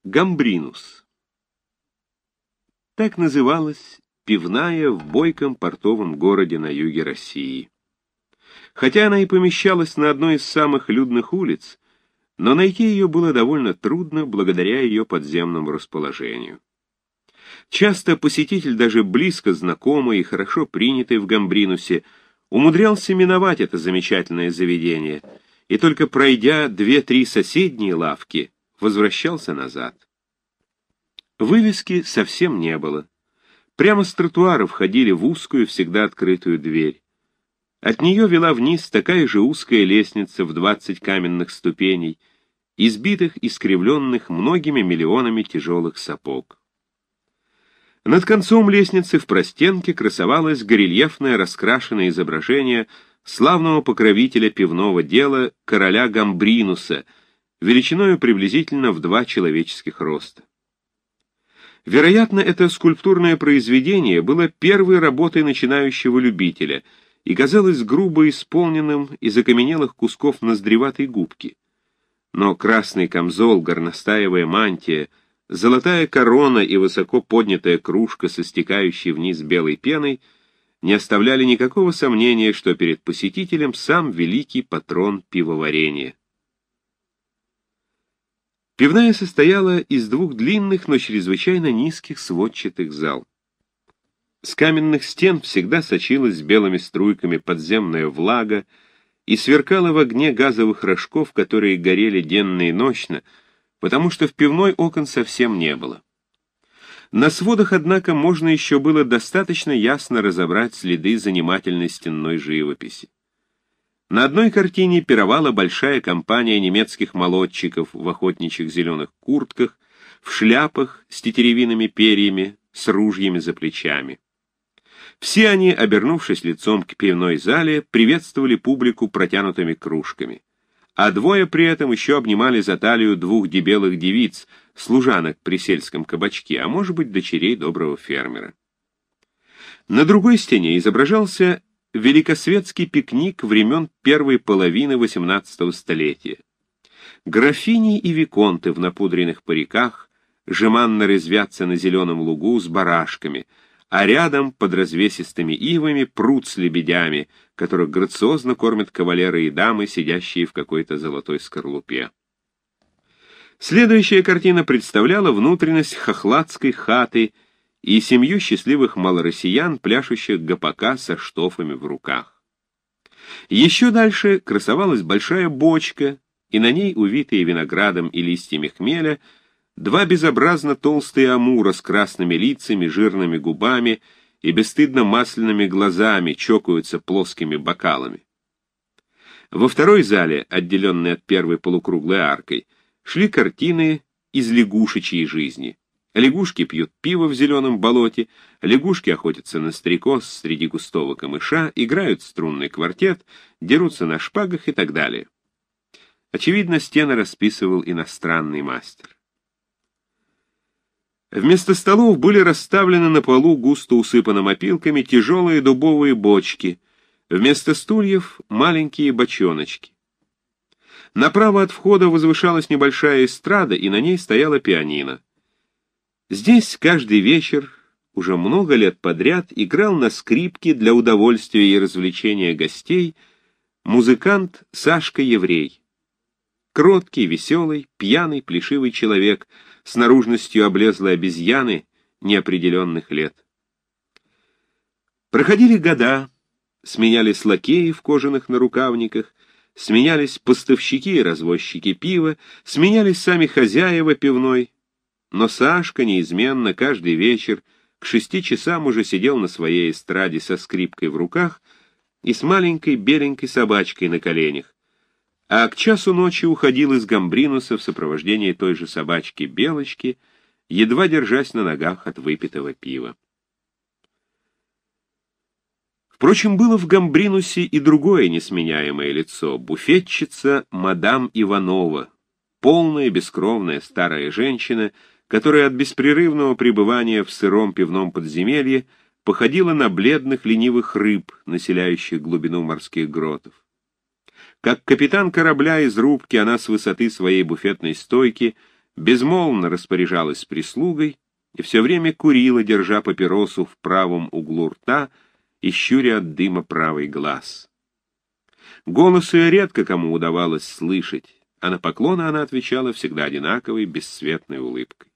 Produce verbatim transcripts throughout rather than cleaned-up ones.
Гамбринус. Так называлась пивная в бойком портовом городе на юге России. Хотя она и помещалась на одной из самых людных улиц, но найти ее было довольно трудно благодаря ее подземному расположению. Часто посетитель, даже близко знакомый и хорошо принятый в Гамбринусе, умудрялся миновать это замечательное заведение, и только пройдя две-три соседние лавки, возвращался назад. Вывески совсем не было. Прямо с тротуара входили в узкую, всегда открытую дверь. От нее вела вниз такая же узкая лестница в двадцать каменных ступеней, избитых и искривленных многими миллионами тяжелых сапог. Над концом лестницы в простенке красовалось горельефное раскрашенное изображение славного покровителя пивного дела короля Гамбринуса, величиною приблизительно в два человеческих роста. Вероятно, это скульптурное произведение было первой работой начинающего любителя и казалось грубо исполненным из окаменелых кусков ноздреватой губки. Но красный камзол, горностаевая мантия, золотая корона и высоко поднятая кружка со стекающей вниз белой пеной не оставляли никакого сомнения, что перед посетителем сам великий патрон пивоварения. Пивная состояла из двух длинных, но чрезвычайно низких сводчатых зал. С каменных стен всегда сочилась белыми струйками подземная влага и сверкала в огне газовых рожков, которые горели денно и ночно, потому что в пивной окон совсем не было. На сводах, однако, можно еще было достаточно ясно разобрать следы занимательной стенной живописи. На одной картине пировала большая компания немецких молодчиков в охотничьих зеленых куртках, в шляпах с тетеревиными перьями, с ружьями за плечами. Все они, обернувшись лицом к пивной зале, приветствовали публику протянутыми кружками, а двое при этом еще обнимали за талию двух дебелых девиц, служанок при сельском кабачке, а может быть, дочерей доброго фермера. На другой стене изображался великосветский пикник времен первой половины восемнадцатого столетия. Графини и виконты в напудренных париках жеманно резвятся на зеленом лугу с барашками, а рядом под развесистыми ивами пруд с лебедями, которых грациозно кормят кавалеры и дамы, сидящие в какой-то золотой скорлупе. Следующая картина представляла внутренность хохладской хаты и семью счастливых малороссиян, пляшущих гопака со штофами в руках. Еще дальше красовалась большая бочка, и на ней, увитые виноградом и листьями хмеля, два безобразно толстые амура с красными лицами, жирными губами и бесстыдно масляными глазами чокаются плоскими бокалами. Во второй зале, отделенной от первой полукруглой аркой, шли картины из лягушечьей жизни. Лягушки пьют пиво в зеленом болоте, лягушки охотятся на стрекоз среди густого камыша, играют струнный квартет, дерутся на шпагах и так далее. Очевидно, стены расписывал иностранный мастер. Вместо столов были расставлены на полу, густо усыпанным опилками, тяжелые дубовые бочки, вместо стульев — маленькие бочоночки. Направо от входа возвышалась небольшая эстрада, и на ней стояла пианино. Здесь каждый вечер, уже много лет подряд, играл на скрипке для удовольствия и развлечения гостей музыкант Сашка Еврей. Кроткий, веселый, пьяный, плешивый человек с наружностью облезлой обезьяны неопределенных лет. Проходили года, сменялись лакеи в кожаных нарукавниках, сменялись поставщики и развозчики пива, сменялись сами хозяева пивной, но Сашка неизменно каждый вечер к шести часам уже сидел на своей эстраде со скрипкой в руках и с маленькой беленькой собачкой на коленях, а к часу ночи уходил из Гамбринуса в сопровождении той же собачки Белочки, едва держась на ногах от выпитого пива. Впрочем, было в Гамбринусе и другое несменяемое лицо — буфетчица мадам Иванова, полная бескровная старая женщина, которая от беспрерывного пребывания в сыром пивном подземелье походила на бледных ленивых рыб, населяющих глубину морских гротов. Как капитан корабля из рубки, она с высоты своей буфетной стойки безмолвно распоряжалась прислугой и все время курила, держа папиросу в правом углу рта и щуря от дыма правый глаз. Голос ее редко кому удавалось слышать, а на поклоны она отвечала всегда одинаковой, бесцветной улыбкой.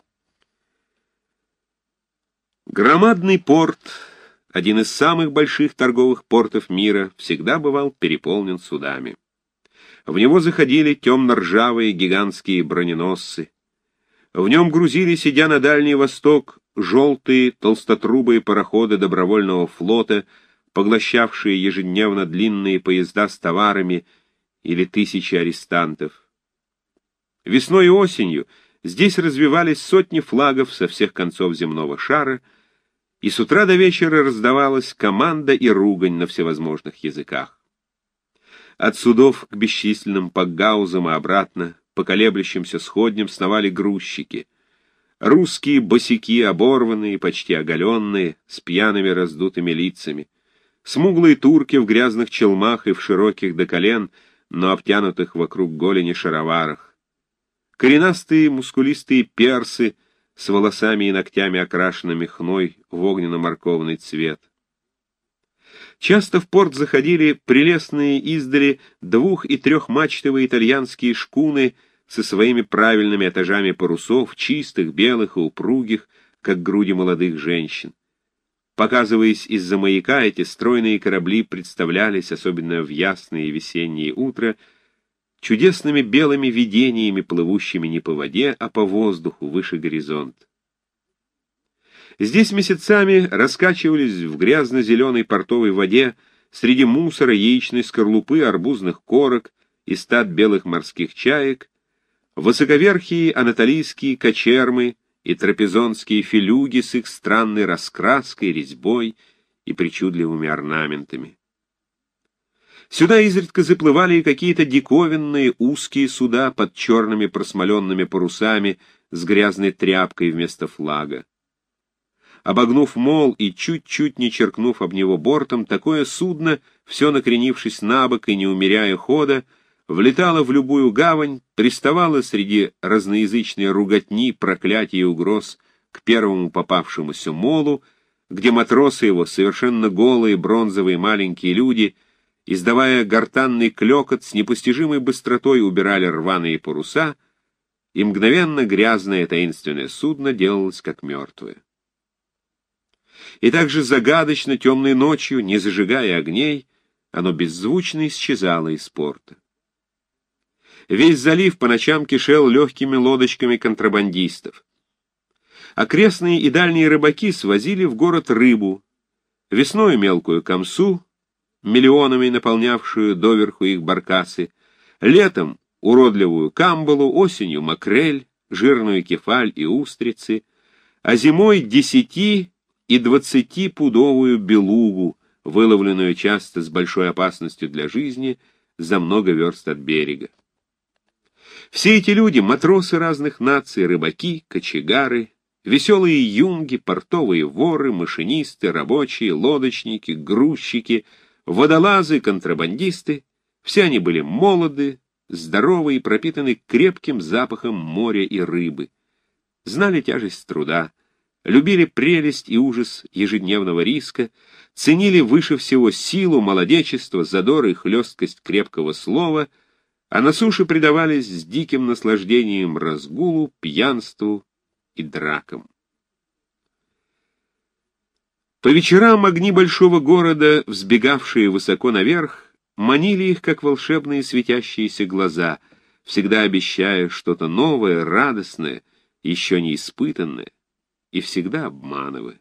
Громадный порт, один из самых больших торговых портов мира, всегда бывал переполнен судами. В него заходили темно-ржавые гигантские броненосцы. В нем грузились, идя на Дальний Восток, желтые толстотрубые пароходы добровольного флота, поглощавшие ежедневно длинные поезда с товарами или тысячи арестантов. Весной и осенью здесь развивались сотни флагов со всех концов земного шара, и с утра до вечера раздавалась команда и ругань на всевозможных языках. От судов к бесчисленным пакгаузам и обратно, по колеблющимся сходням сновали грузчики. Русские босяки, оборванные, почти оголенные, с пьяными раздутыми лицами. Смуглые турки в грязных челмах и в широких до колен, но обтянутых вокруг голени шароварах. Коренастые мускулистые персы с волосами и ногтями, окрашенными хной в огненно-морковный цвет. Часто в порт заходили прелестные издали двух- и трехмачтовые итальянские шкуны со своими правильными этажами парусов, чистых, белых и упругих, как груди молодых женщин. Показываясь из-за маяка, эти стройные корабли представлялись, особенно в ясные весенние утра, чудесными белыми видениями, плывущими не по воде, а по воздуху выше горизонта. Здесь месяцами раскачивались в грязно-зеленой портовой воде среди мусора, яичной скорлупы, арбузных корок и стад белых морских чаек высоковерхие анатолийские кочермы и трапезонские филюги с их странной раскраской, резьбой и причудливыми орнаментами. Сюда изредка заплывали и какие-то диковинные узкие суда под черными просмоленными парусами с грязной тряпкой вместо флага. Обогнув мол и чуть-чуть не черкнув об него бортом, такое судно, все накренившись на бок и не умеряя хода, влетало в любую гавань, приставало среди разноязычной руготни, проклятий и угроз к первому попавшемуся молу, где матросы его, совершенно голые, бронзовые маленькие люди, издавая гортанный клёкот, с непостижимой быстротой убирали рваные паруса, и мгновенно грязное таинственное судно делалось как мертвое. И также загадочно темной ночью, не зажигая огней, оно беззвучно исчезало из порта. Весь залив по ночам кишел легкими лодочками контрабандистов. Окрестные и дальние рыбаки свозили в город рыбу, весной мелкую камсу, миллионами наполнявшую доверху их баркасы, летом уродливую камбалу, осенью макрель, жирную кефаль и устрицы, а зимой десяти и двадцатипудовую белугу, выловленную часто с большой опасностью для жизни за много верст от берега. Все эти люди — матросы разных наций, рыбаки, кочегары, веселые юнги, портовые воры, машинисты, рабочие, лодочники, грузчики, водолазы, контрабандисты — все они были молоды, здоровы и пропитаны крепким запахом моря и рыбы, знали тяжесть труда, любили прелесть и ужас ежедневного риска, ценили выше всего силу, молодечество, задор и хлесткость крепкого слова, а на суше предавались с диким наслаждением разгулу, пьянству и дракам. По вечерам огни большого города, взбегавшие высоко наверх, манили их, как волшебные светящиеся глаза, всегда обещая что-то новое, радостное, еще не испытанное, и всегда обманывая.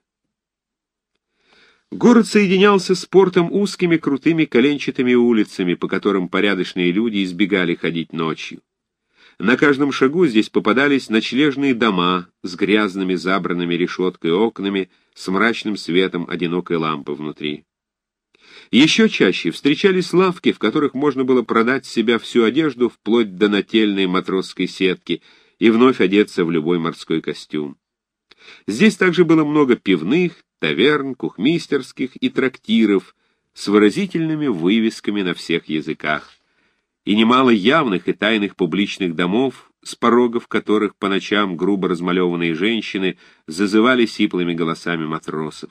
Город соединялся с портом узкими крутыми коленчатыми улицами, по которым порядочные люди избегали ходить ночью. На каждом шагу здесь попадались ночлежные дома с грязными забранными решеткой окнами, с мрачным светом одинокой лампы внутри. Еще чаще встречались лавки, в которых можно было продать с себя всю одежду вплоть до нательной матросской сетки и вновь одеться в любой морской костюм. Здесь также было много пивных, таверн, кухмистерских и трактиров с выразительными вывесками на всех языках, и немало явных и тайных публичных домов с порогов которых по ночам грубо размалеванные женщины зазывали сиплыми голосами матросов.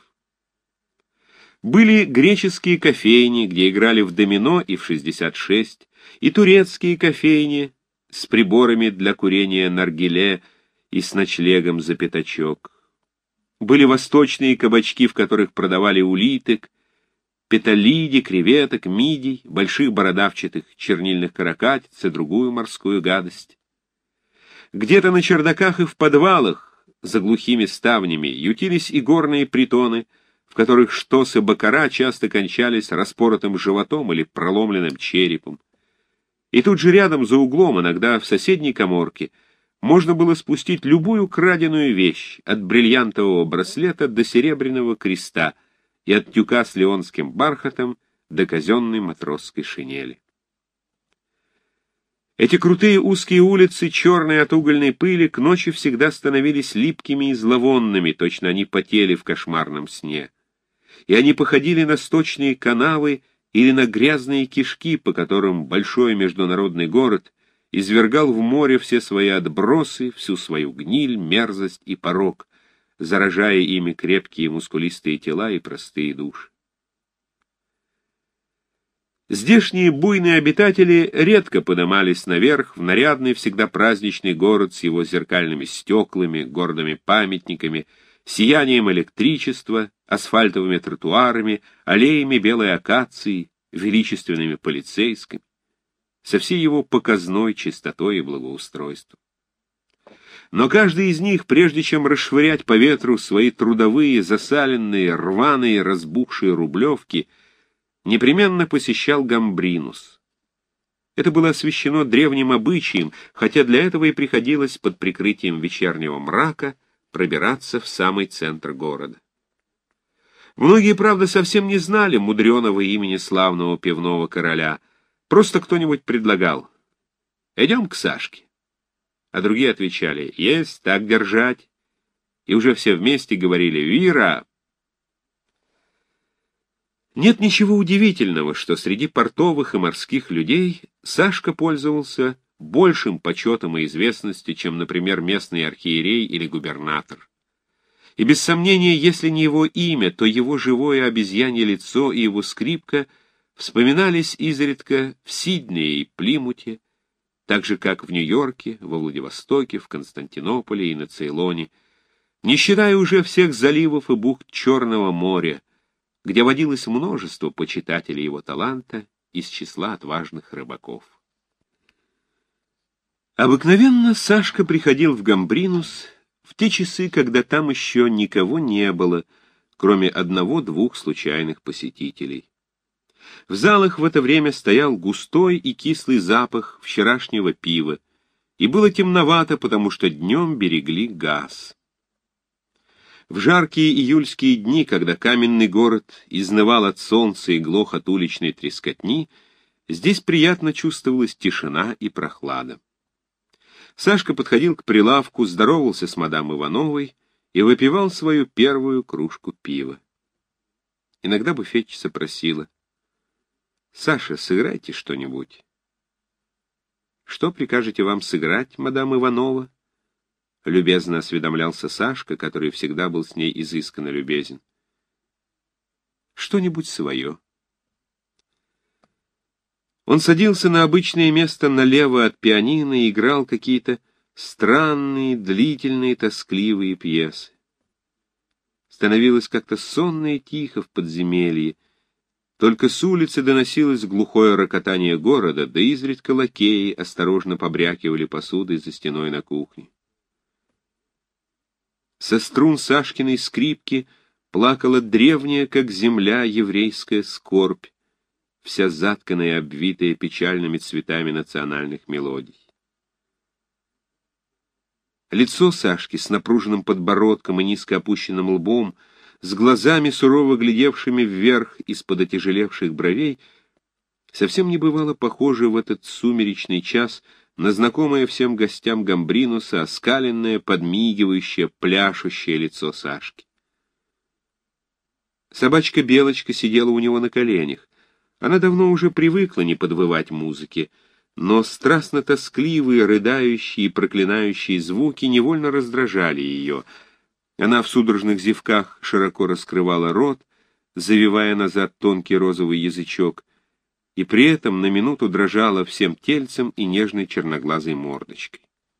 Были греческие кофейни, где играли в домино и в шестьдесят шесть, и турецкие кофейни с приборами для курения наргиле и с ночлегом за пятачок. Были восточные кабачки, в которых продавали улиток, петалиди, креветок, мидий, больших бородавчатых чернильных каракатиц и другую морскую гадость. Где-то на чердаках и в подвалах, за глухими ставнями, ютились и горные притоны, в которых штосы баккара часто кончались распоротым животом или проломленным черепом. И тут же рядом, за углом, иногда в соседней каморке, можно было спустить любую краденую вещь, от бриллиантового браслета до серебряного креста, и от тюка с леонским бархатом до казенной матросской шинели. Эти крутые узкие улицы, черные от угольной пыли, к ночи всегда становились липкими и зловонными, точно они потели в кошмарном сне. И они походили на сточные канавы или на грязные кишки, по которым большой международный город извергал в море все свои отбросы, всю свою гниль, мерзость и порок, заражая ими крепкие мускулистые тела и простые души. Здешние буйные обитатели редко подымались наверх в нарядный, всегда праздничный город с его зеркальными стеклами, гордыми памятниками, сиянием электричества, асфальтовыми тротуарами, аллеями белой акации, величественными полицейскими, со всей его показной чистотой и благоустройством. Но каждый из них, прежде чем расшвырять по ветру свои трудовые, засаленные, рваные, разбухшие рублевки, непременно посещал Гамбринус. Это было освящено древним обычаем, хотя для этого и приходилось под прикрытием вечернего мрака пробираться в самый центр города. Многие, правда, совсем не знали мудреного имени славного пивного короля. Просто кто-нибудь предлагал: «Идем к Сашке». А другие отвечали: «Есть, так держать». И уже все вместе говорили: «Вира!». Нет ничего удивительного, что среди портовых и морских людей Сашка пользовался большим почетом и известностью, чем, например, местный архиерей или губернатор. И без сомнения, если не его имя, то его живое обезьянье лицо и его скрипка вспоминались изредка в Сиднее и Плимуте, так же, как в Нью-Йорке, во Владивостоке, в Константинополе и на Цейлоне, не считая уже всех заливов и бухт Черного моря, где водилось множество почитателей его таланта из числа отважных рыбаков. Обыкновенно Сашка приходил в Гамбринус в те часы, когда там еще никого не было, кроме одного-двух случайных посетителей. В залах в это время стоял густой и кислый запах вчерашнего пива, и было темновато, потому что днем берегли газ. В жаркие июльские дни, когда каменный город изнывал от солнца и глох от уличной трескотни, здесь приятно чувствовалась тишина и прохлада. Сашка подходил к прилавку, здоровался с мадам Ивановой и выпивал свою первую кружку пива. Иногда буфетчица просила: «Саша, сыграйте что-нибудь». «Что прикажете вам сыграть, мадам Иванова?» — любезно осведомлялся Сашка, который всегда был с ней изысканно любезен. «Что-нибудь свое». Он садился на обычное место налево от пианино и играл какие-то странные, длительные, тоскливые пьесы. Становилось как-то сонно и тихо в подземелье. Только с улицы доносилось глухое рокотание города, да изредка лакеи осторожно побрякивали посудой за стеной на кухне. Со струн Сашкиной скрипки плакала древняя, как земля, еврейская скорбь, вся затканная и обвитая печальными цветами национальных мелодий. Лицо Сашки с напруженным подбородком и низко опущенным лбом, с глазами, сурово глядевшими вверх из-под отяжелевших бровей, совсем не бывало похоже в этот сумеречный час на знакомое всем гостям Гамбринуса оскаленное, подмигивающее, пляшущее лицо Сашки. Собачка Белочка сидела у него на коленях. Она давно уже привыкла не подвывать музыке, но страстно-тоскливые, рыдающие и проклинающие звуки невольно раздражали ее. Она в судорожных зевках широко раскрывала рот, завивая назад тонкий розовый язычок, и при этом на минуту дрожала всем тельцем и нежной черноглазой мордочкой.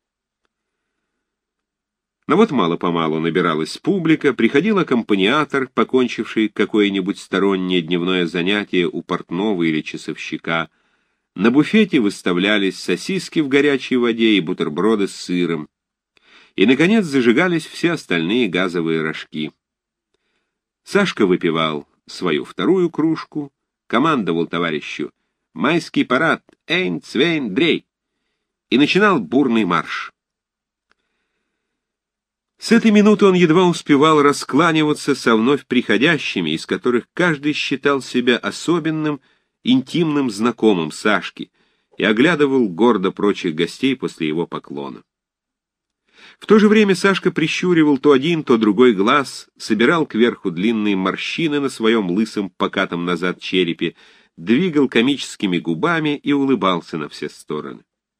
Но вот мало-помалу набиралась публика, приходил аккомпаниатор, покончивший какое-нибудь стороннее дневное занятие у портного или часовщика. На буфете выставлялись сосиски в горячей воде и бутерброды с сыром. И, наконец, зажигались все остальные газовые рожки. Сашка выпивал свою вторую кружку, командовал товарищу «Майский парад! Эйн, цвейн, дрей!» и начинал бурный марш. С этой минуты он едва успевал раскланиваться со вновь приходящими, из которых каждый считал себя особенным, интимным знакомым Сашки и оглядывал гордо прочих гостей после его поклона. В то же время Сашка прищуривал то один, то другой глаз, собирал кверху длинные морщины на своем лысом, покатом назад черепе, двигал комическими губами и улыбался на все стороны.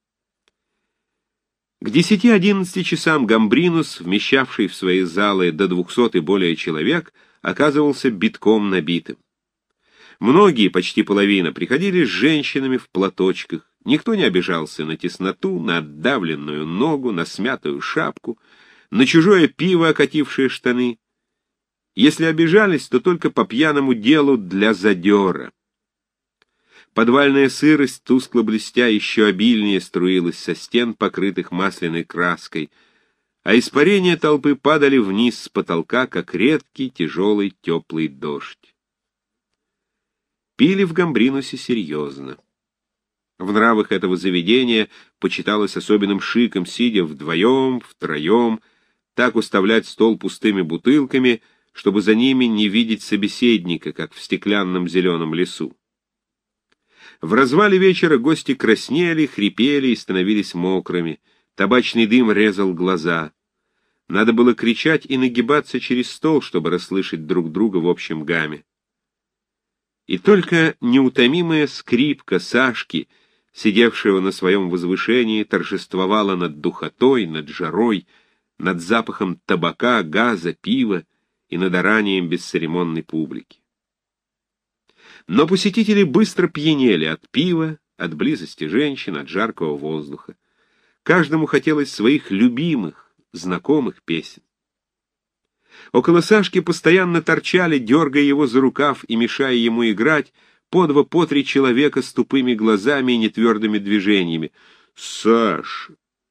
К десяти-одиннадцати часам Гамбринус, вмещавший в свои залы до двухсот и более человек, оказывался битком набитым. Многие, почти половина, приходили с женщинами в платочках. Никто не обижался на тесноту, на отдавленную ногу, на смятую шапку, на чужое пиво, окатившее штаны. Если обижались, то только по пьяному делу для задера. Подвальная сырость, тускло блестя, еще обильнее струилась со стен, покрытых масляной краской, а испарения толпы падали вниз с потолка, как редкий, тяжелый, теплый дождь. Пили в Гамбринусе серьезно. В нравах этого заведения почиталось особенным шиком, сидя вдвоем, втроем, так уставлять стол пустыми бутылками, чтобы за ними не видеть собеседника, как в стеклянном зеленом лесу. В развале вечера гости краснели, хрипели и становились мокрыми. Табачный дым резал глаза. Надо было кричать и нагибаться через стол, чтобы расслышать друг друга в общем гамме. И только неутомимая скрипка Сашки, сидевшего на своем возвышении, торжествовала над духотой, над жарой, над запахом табака, газа, пива и над оранием бесцеремонной публики. Но посетители быстро пьянели от пива, от близости женщин, от жаркого воздуха. Каждому хотелось своих любимых, знакомых песен. Около Сашки постоянно торчали, дергая его за рукав и мешая ему играть, по два, по три человека с тупыми глазами и нетвердыми движениями. «Саш,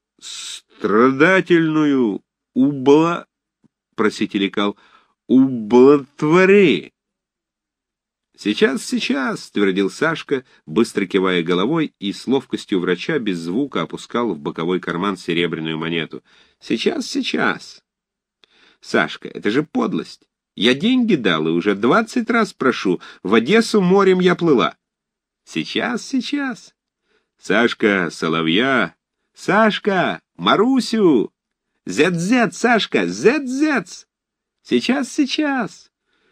страдательную убла...» — просителикал, «ублотвори!» «Сейчас, сейчас!» — твердил Сашка, быстро кивая головой, и с ловкостью врача без звука опускал в боковой карман серебряную монету. «Сейчас, сейчас!» «Сашка, это же подлость! Я деньги дал и уже двадцать раз прошу. В Одессу морем я плыла!» «Сейчас, сейчас!» «Сашка, соловья! Сашка, Марусю! Зет-зет, Сашка, зет-зет! Сейчас, сейчас!»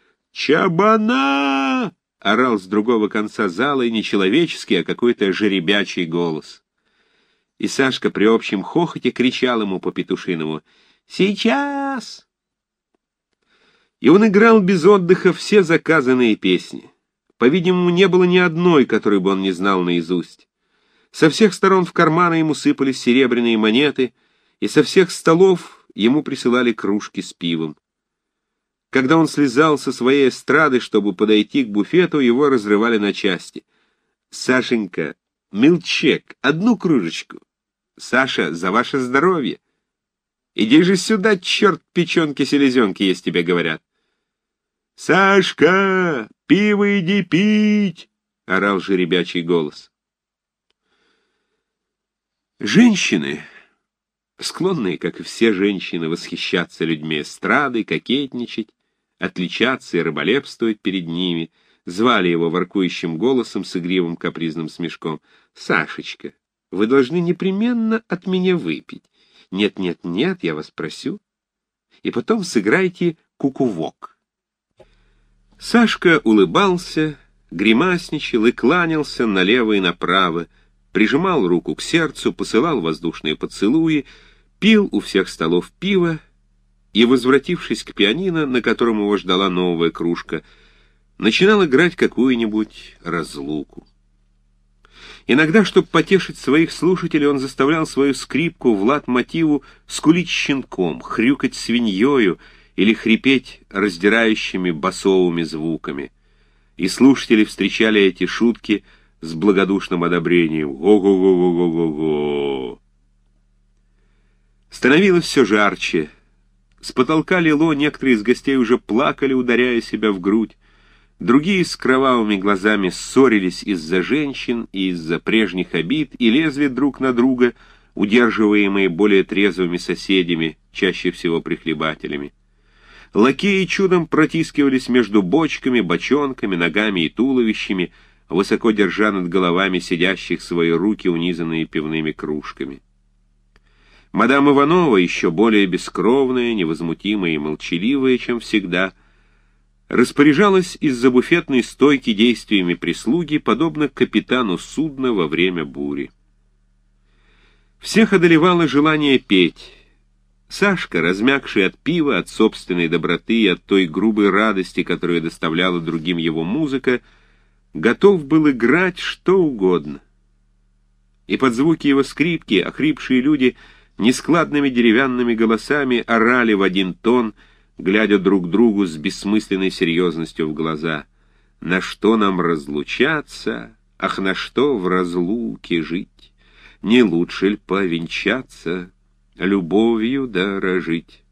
«Чабана!» — орал с другого конца зала и не человеческий, а какой-то жеребячий голос. И Сашка при общем хохоте кричал ему по-петушиному: «Сейчас!» И он играл без отдыха все заказанные песни. По-видимому, не было ни одной, которую бы он не знал наизусть. Со всех сторон в карманы ему сыпались серебряные монеты, и со всех столов ему присылали кружки с пивом. Когда он слезал со своей эстрады, чтобы подойти к буфету, его разрывали на части. «Сашенька, милчек, одну кружечку. Саша, за ваше здоровье. Иди же сюда, черт, печенки-селезенки есть тебе говорят». «Сашка, пиво иди пить!» — орал жеребячий голос. Женщины, склонные, как и все женщины, восхищаться людьми эстрады, кокетничать, отличаться и раболепствовать перед ними, звали его воркующим голосом с игривым капризным смешком: «Сашечка, вы должны непременно от меня выпить. Нет, нет, нет, я вас просю. И потом сыграйте кукувок». Сашка улыбался, гримасничал и кланялся налево и направо, прижимал руку к сердцу, посылал воздушные поцелуи, пил у всех столов пиво и, возвратившись к пианино, на котором его ждала новая кружка, начинал играть какую-нибудь разлуку. Иногда, чтобы потешить своих слушателей, он заставлял свою скрипку в лад-мотиву скулить щенком, хрюкать свиньёю или хрипеть раздирающими басовыми звуками. И слушатели встречали эти шутки с благодушным одобрением. Го-го-го-го-го-го-го. Становилось все жарче. С потолка лило, некоторые из гостей уже плакали, ударяя себя в грудь. Другие с кровавыми глазами ссорились из-за женщин и из-за прежних обид и лезли друг на друга, удерживаемые более трезвыми соседями, чаще всего прихлебателями. Лакеи чудом протискивались между бочками, бочонками, ногами и туловищами, высоко держа над головами сидящих свои руки, унизанные пивными кружками. Мадам Иванова, еще более бескровная, невозмутимая и молчаливая, чем всегда, распоряжалась из-за буфетной стойки действиями прислуги, подобно капитану судна во время бури. Всех одолевало желание петь. Сашка, размягший от пива, от собственной доброты и от той грубой радости, которую доставляла другим его музыка, готов был играть что угодно. И под звуки его скрипки охрипшие люди нескладными деревянными голосами орали в один тон, глядя друг другу с бессмысленной серьезностью в глаза. «На что нам разлучаться? Ах, на что в разлуке жить? Не лучше ль повенчаться, любовью дорожить?»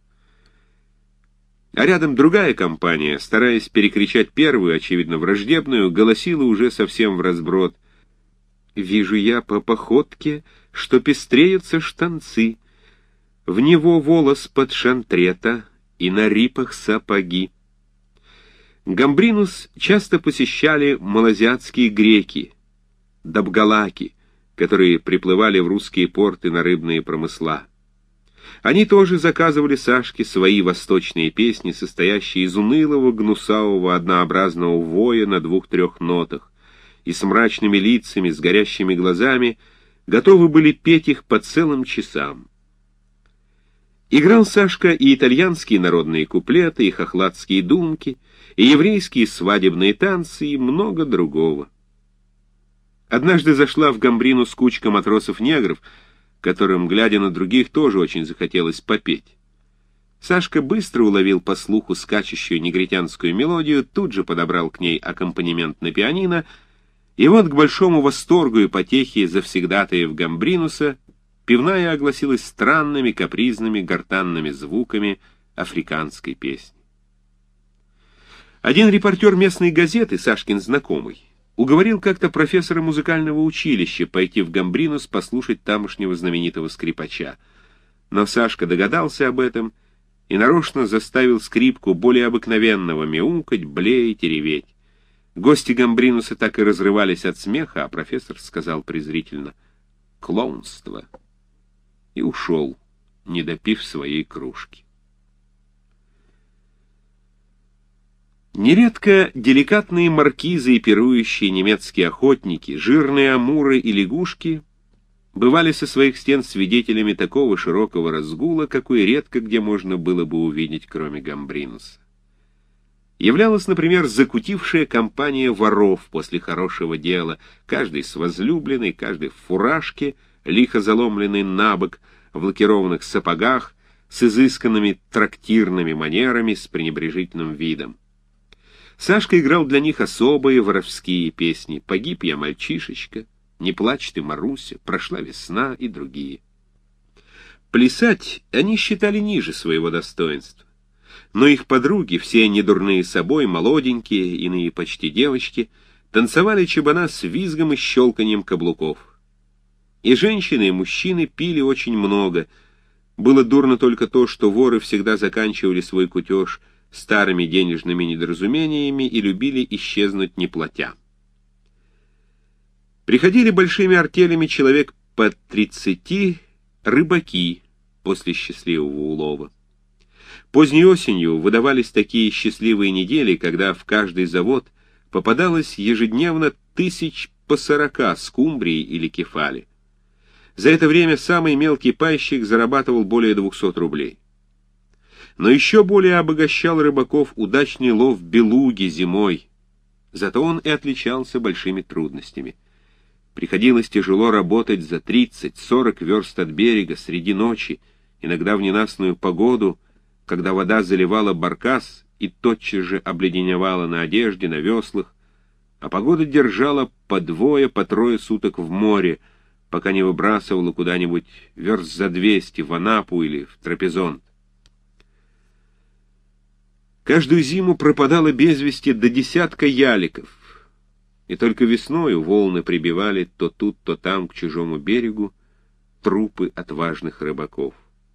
А рядом другая компания, стараясь перекричать первую, очевидно враждебную, голосила уже совсем вразброд. «Вижу я по походке, что пестреются штанцы, в него волос под шантрета и на рипах сапоги». Гамбринус часто посещали малазиатские греки, дабгалаки, которые приплывали в русские порты на рыбные промысла. Они тоже заказывали Сашке свои восточные песни, состоящие из унылого, гнусавого, однообразного воя на двух-трех нотах, и с мрачными лицами, с горящими глазами готовы были петь их по целым часам. Играл Сашка и итальянские народные куплеты, и хохладские думки, и еврейские свадебные танцы, и много другого. Однажды зашла в Гамбринус кучка матросов-негров, которым, глядя на других, тоже очень захотелось попеть. Сашка быстро уловил по слуху скачущую негритянскую мелодию, тут же подобрал к ней аккомпанемент на пианино, и вот к большому восторгу и потехе завсегдатаев Гамбринуса пивная огласилась странными, капризными, гортанными звуками африканской песни. Один репортер местной газеты, Сашкин знакомый, уговорил как-то профессора музыкального училища пойти в Гамбринус послушать тамошнего знаменитого скрипача. Но Сашка догадался об этом и нарочно заставил скрипку более обыкновенного мяукать, блеять и реветь. Гости Гамбринуса так и разрывались от смеха, а профессор сказал презрительно «клоунство» и ушел, не допив своей кружки. Нередко деликатные маркизы и пирующие немецкие охотники, жирные амуры и лягушки бывали со своих стен свидетелями такого широкого разгула, какой редко где можно было бы увидеть, кроме Гамбринуса. Являлась, например, закутившая компания воров после хорошего дела, каждый с возлюбленной, каждый в фуражке, лихо заломленный набок, в лакированных сапогах, с изысканными трактирными манерами, с пренебрежительным видом. Сашка играл для них особые воровские песни «Погиб я, мальчишечка», «Не плачь ты, Маруся», «Прошла весна» и другие. Плясать они считали ниже своего достоинства. Но их подруги, все недурные собой, молоденькие, иные почти девочки, танцевали чабана с визгом и щелканьем каблуков. И женщины, и мужчины пили очень много. Было дурно только то, что воры всегда заканчивали свой кутеж старыми денежными недоразумениями и любили исчезнуть не платя. Приходили большими артелями человек по тридцати рыбаки после счастливого улова. Поздней осенью выдавались такие счастливые недели, когда в каждый завод попадалось ежедневно тысяч по сорока скумбрии или кефали. За это время самый мелкий пайщик зарабатывал более двухсот рублей. Но еще более обогащал рыбаков удачный лов белуги зимой. Зато он и отличался большими трудностями. Приходилось тяжело работать за тридцать-сорок верст от берега среди ночи, иногда в ненастную погоду, когда вода заливала баркас и тотчас же обледеневала на одежде, на веслах, а погода держала по двое, по трое суток в море, пока не выбрасывала куда-нибудь верст за двести в Анапу или в Трапезонд. Каждую зиму пропадало без вести до десятка яликов, и только весною волны прибивали то тут, то там к чужому берегу трупы отважных рыбаков.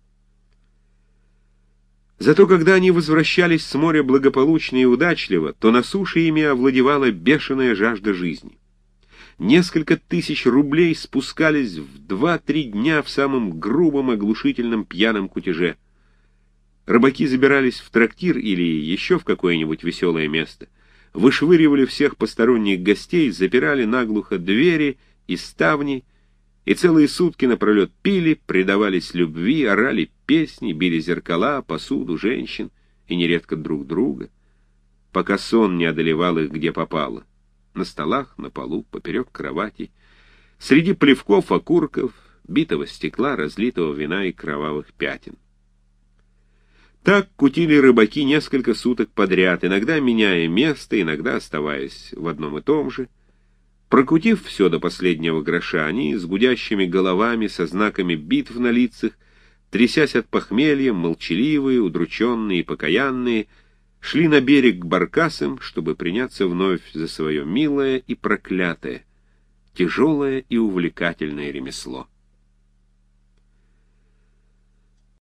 Зато когда они возвращались с моря благополучно и удачливо, то на суше ими овладевала бешеная жажда жизни. Несколько тысяч рублей спускались в два-три дня в самом грубом оглушительном пьяном кутеже. Рыбаки забирались в трактир или еще в какое-нибудь веселое место, вышвыривали всех посторонних гостей, запирали наглухо двери и ставни, и целые сутки напролет пили, предавались любви, орали песни, били зеркала, посуду, женщин и нередко друг друга, пока сон не одолевал их где попало. На столах, на полу, поперек кровати, среди плевков, окурков, битого стекла, разлитого вина и кровавых пятен. Так кутили рыбаки несколько суток подряд, иногда меняя место, иногда оставаясь в одном и том же. Прокутив все до последнего гроша, они с гудящими головами, со знаками битв на лицах, трясясь от похмелья, молчаливые, удрученные и покаянные, шли на берег к баркасам, чтобы приняться вновь за свое милое и проклятое, тяжелое и увлекательное ремесло.